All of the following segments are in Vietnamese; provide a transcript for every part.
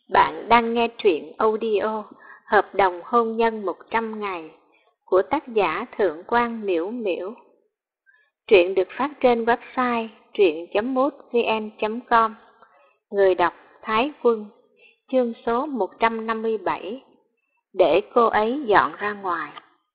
Bạn đang nghe truyện audio Hợp đồng hôn nhân 100 ngày của tác giả Thượng quan Miễu Miễu. Truyện được phát trên website truyện.mútvn.com. Người đọc Thái Quân. Chương số 157. Để cô ấy dọn ra ngoài.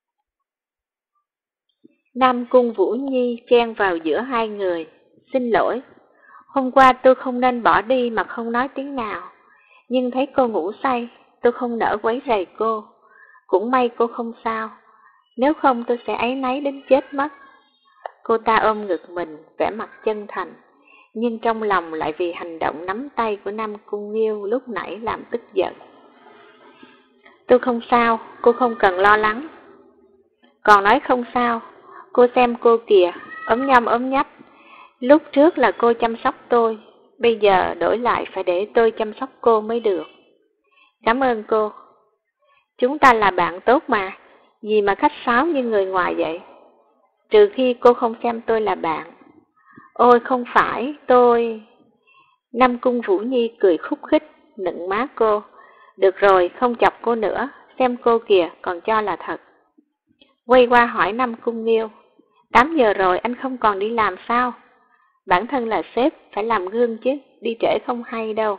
Nam Cung Vũ Nhi chen vào giữa hai người. Xin lỗi, hôm qua tôi không nên bỏ đi mà không nói tiếng nào. Nhưng thấy cô ngủ say, tôi không nỡ quấy rầy cô. Cũng may cô không sao, nếu không tôi sẽ áy náy đến chết mất. Cô ta ôm ngực mình, vẻ mặt chân thành, nhưng trong lòng lại vì hành động nắm tay của Nam Cung Nghiêu lúc nãy làm tức giận. Tôi không sao, cô không cần lo lắng. Còn nói không sao, cô xem cô kìa, ốm nhom ốm nhách. Lúc trước là cô chăm sóc tôi, bây giờ đổi lại phải để tôi chăm sóc cô mới được. Cảm ơn cô. Chúng ta là bạn tốt mà, gì mà khách sáo như người ngoài vậy? Trừ khi cô không xem tôi là bạn. Ôi không phải, tôi... Nam Cung Vũ Nhi cười khúc khích, nựng má cô. Được rồi, không chọc cô nữa, xem cô kìa, còn cho là thật. Quay qua hỏi Nam Cung Nghiêu, 8 giờ rồi anh không còn đi làm sao? Bản thân là sếp, phải làm gương chứ, đi trễ không hay đâu.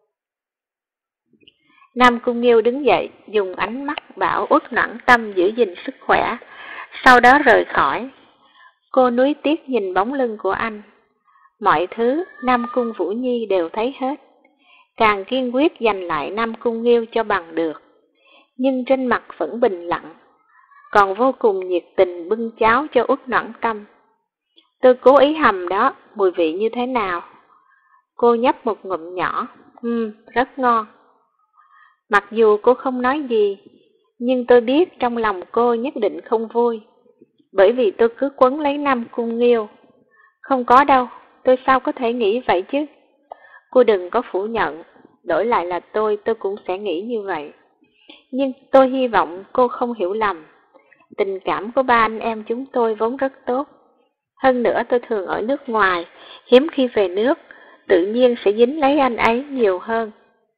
Nam Cung Nghiêu đứng dậy, dùng ánh mắt bảo Uất Noãn Tâm giữ gìn sức khỏe, sau đó rời khỏi. Cô nuối tiếc nhìn bóng lưng của anh. Mọi thứ Nam Cung Vũ Nhi đều thấy hết, càng kiên quyết giành lại Nam Cung Nghiêu cho bằng được. Nhưng trên mặt vẫn bình lặng, còn vô cùng nhiệt tình bưng cháo cho Uất Noãn Tâm. Tôi cố ý hầm đó, mùi vị như thế nào? Cô nhấp một ngụm nhỏ, rất ngon. Mặc dù cô không nói gì, nhưng tôi biết trong lòng cô nhất định không vui, bởi vì tôi cứ quấn lấy Nam Cung Nghiêu. Không có đâu, tôi sao có thể nghĩ vậy chứ? Cô đừng có phủ nhận, đổi lại là tôi cũng sẽ nghĩ như vậy. Nhưng tôi hy vọng cô không hiểu lầm. Tình cảm của ba anh em chúng tôi vốn rất tốt. Hơn nữa tôi thường ở nước ngoài, hiếm khi về nước, tự nhiên sẽ dính lấy anh ấy nhiều hơn.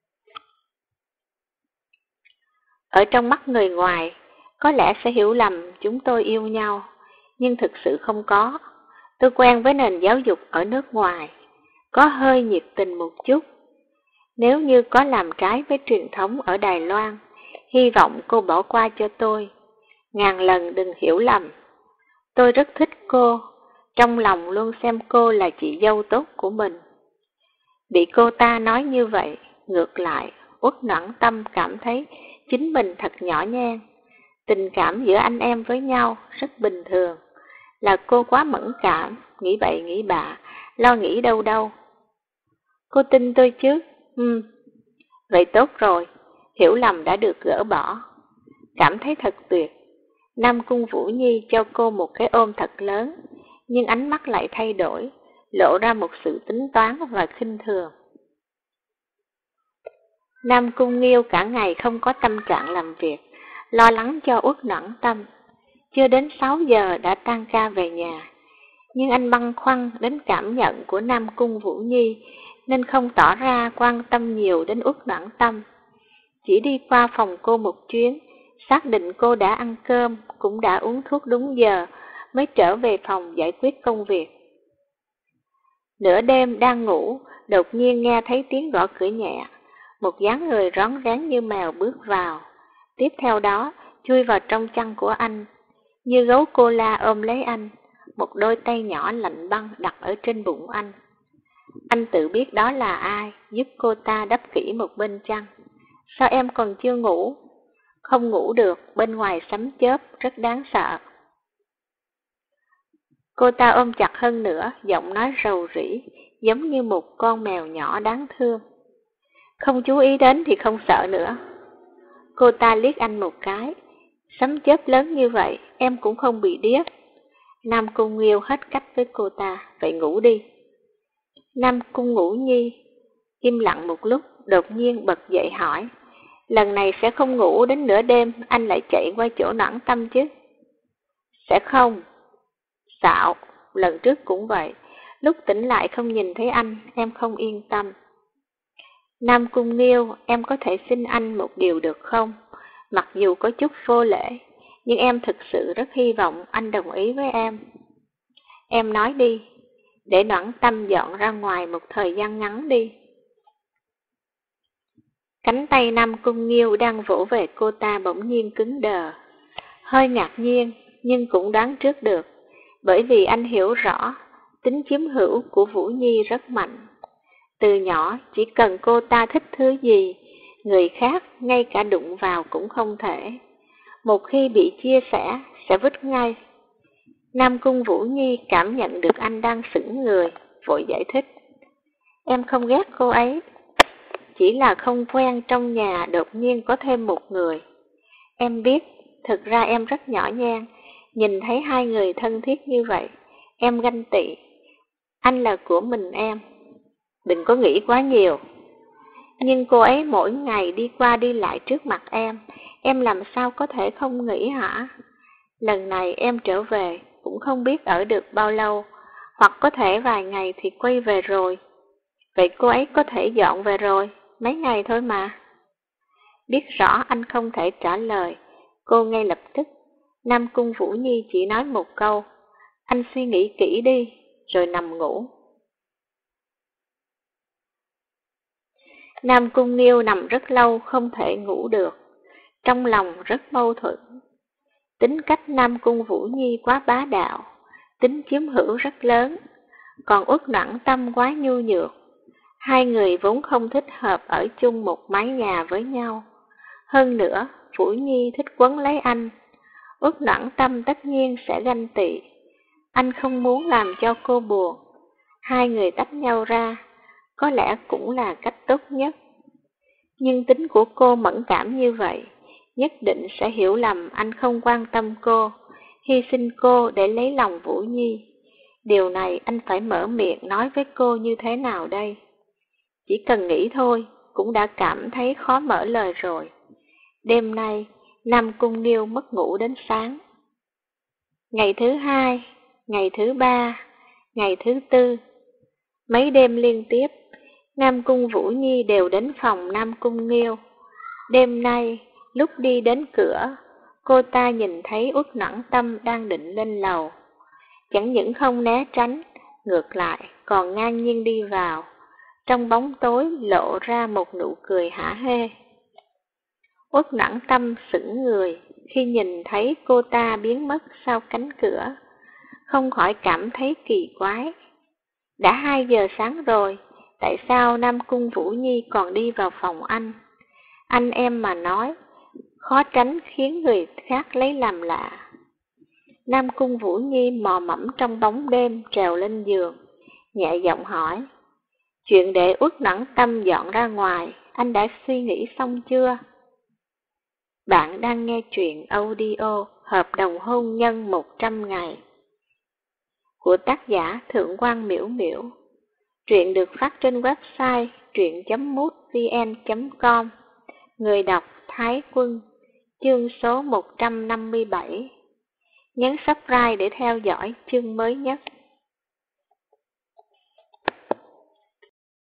Ở trong mắt người ngoài, có lẽ sẽ hiểu lầm chúng tôi yêu nhau, nhưng thực sự không có. Tôi quen với nền giáo dục ở nước ngoài, có hơi nhiệt tình một chút. Nếu như có làm trái với truyền thống ở Đài Loan, hy vọng cô bỏ qua cho tôi. Ngàn lần đừng hiểu lầm. Tôi rất thích cô, trong lòng luôn xem cô là chị dâu tốt của mình. Bị cô ta nói như vậy, ngược lại, Uất Noãn Tâm cảm thấy chính mình thật nhỏ nhen. Tình cảm giữa anh em với nhau rất bình thường. Là cô quá mẫn cảm, nghĩ bậy nghĩ bạ, lo nghĩ đâu đâu. Cô tin tôi chứ? Vậy tốt rồi, hiểu lầm đã được gỡ bỏ. Cảm thấy thật tuyệt. Nam Cung Vũ Nhi cho cô một cái ôm thật lớn, nhưng ánh mắt lại thay đổi, lộ ra một sự tính toán và khinh thường. Nam Cung Nghiêu cả ngày không có tâm trạng làm việc, lo lắng cho Uất Noãn Tâm. Chưa đến 6 giờ đã tan ca về nhà, nhưng anh băn khoăn đến cảm nhận của Nam Cung Vũ Nhi nên không tỏ ra quan tâm nhiều đến Uất Noãn Tâm. Chỉ đi qua phòng cô một chuyến, xác định cô đã ăn cơm, cũng đã uống thuốc đúng giờ, mới trở về phòng giải quyết công việc. Nửa đêm đang ngủ, đột nhiên nghe thấy tiếng gõ cửa nhẹ, một dáng người rón rén như mèo bước vào. Tiếp theo đó, chui vào trong chăn của anh, như gấu cô la ôm lấy anh, một đôi tay nhỏ lạnh băng đặt ở trên bụng anh. Anh tự biết đó là ai, giúp cô ta đắp kỹ một bên chăn. Sao em còn chưa ngủ? Không ngủ được, bên ngoài sấm chớp, rất đáng sợ. Cô ta ôm chặt hơn nữa, giọng nói rầu rĩ, giống như một con mèo nhỏ đáng thương. Không chú ý đến thì không sợ nữa. Cô ta liếc anh một cái. Sấm chớp lớn như vậy, em cũng không bị điếc. Nam Cung Nghiêu hết cách với cô ta, vậy ngủ đi. Nam Cung Ngũ Nhi im lặng một lúc, đột nhiên bật dậy hỏi. Lần này sẽ không ngủ đến nửa đêm, anh lại chạy qua chỗ Noãn Tâm chứ? Sẽ không. Xạo, lần trước cũng vậy. Lúc tỉnh lại không nhìn thấy anh, em không yên tâm. Nam Cung Nghiêu, em có thể xin anh một điều được không? Mặc dù có chút vô lễ, nhưng em thực sự rất hy vọng anh đồng ý với em. Em nói đi, để Noãn Tâm dọn ra ngoài một thời gian ngắn đi. Cánh tay Nam Cung Nghiêu đang vỗ về cô ta bỗng nhiên cứng đờ. Hơi ngạc nhiên, nhưng cũng đoán trước được, bởi vì anh hiểu rõ tính chiếm hữu của Vũ Nhi rất mạnh. Từ nhỏ, chỉ cần cô ta thích thứ gì, người khác ngay cả đụng vào cũng không thể. Một khi bị chia sẻ, sẽ vứt ngay. Nam Cung Vũ Nhi cảm nhận được anh đang sững người, vội giải thích. Em không ghét cô ấy, chỉ là không quen trong nhà đột nhiên có thêm một người. Em biết, thực ra em rất nhỏ nhen, nhìn thấy hai người thân thiết như vậy, em ganh tị. Anh là của mình em, đừng có nghĩ quá nhiều. Nhưng cô ấy mỗi ngày đi qua đi lại trước mặt em làm sao có thể không nghĩ hả? Lần này em trở về cũng không biết ở được bao lâu, hoặc có thể vài ngày thì quay về rồi. Vậy cô ấy có thể dọn về rồi, mấy ngày thôi mà. Biết rõ anh không thể trả lời, cô ngay lập tức. Nam Cung Vũ Nhi chỉ nói một câu, anh suy nghĩ kỹ đi, rồi nằm ngủ. Nam Cung Nghiêu nằm rất lâu không thể ngủ được, trong lòng rất mâu thuẫn. Tính cách Nam Cung Vũ Nhi quá bá đạo, tính chiếm hữu rất lớn, còn Uất Noãn Tâm quá nhu nhược. Hai người vốn không thích hợp ở chung một mái nhà với nhau. Hơn nữa, Vũ Nhi thích quấn lấy anh. Uất Noãn Tâm tất nhiên sẽ ganh tị. Anh không muốn làm cho cô buồn. Hai người tách nhau ra, có lẽ cũng là cách tốt nhất. Nhưng tính của cô mẫn cảm như vậy, nhất định sẽ hiểu lầm anh không quan tâm cô, hy sinh cô để lấy lòng Vũ Nhi. Điều này anh phải mở miệng nói với cô như thế nào đây? Chỉ cần nghĩ thôi, cũng đã cảm thấy khó mở lời rồi. Đêm nay, Nam Cung Nghiêu mất ngủ đến sáng. Ngày thứ hai, ngày thứ ba, ngày thứ tư, mấy đêm liên tiếp, Nam Cung Vũ Nhi đều đến phòng Nam Cung Nghiêu. Đêm nay, lúc đi đến cửa, cô ta nhìn thấy Uất Noãn Tâm đang định lên lầu. Chẳng những không né tránh, ngược lại còn ngang nhiên đi vào. Trong bóng tối lộ ra một nụ cười hả hê. Uất Noãn Tâm sững người khi nhìn thấy cô ta biến mất sau cánh cửa, không khỏi cảm thấy kỳ quái. Đã 2 giờ sáng rồi, tại sao Nam Cung Vũ Nhi còn đi vào phòng anh? Anh em mà nói, khó tránh khiến người khác lấy làm lạ. Nam Cung Vũ Nhi mò mẫm trong bóng đêm trèo lên giường, nhẹ giọng hỏi. Chuyện để Uất Noãn Tâm dọn ra ngoài, anh đã suy nghĩ xong chưa? Bạn đang nghe truyện audio Hợp đồng hôn nhân 100 ngày của tác giả Thượng quan Miễu Miễu. Truyện được phát trên website truyện.mútvn.com. Người đọc Thái Quân. Chương số 157. Nhấn subscribe để theo dõi chương mới nhất.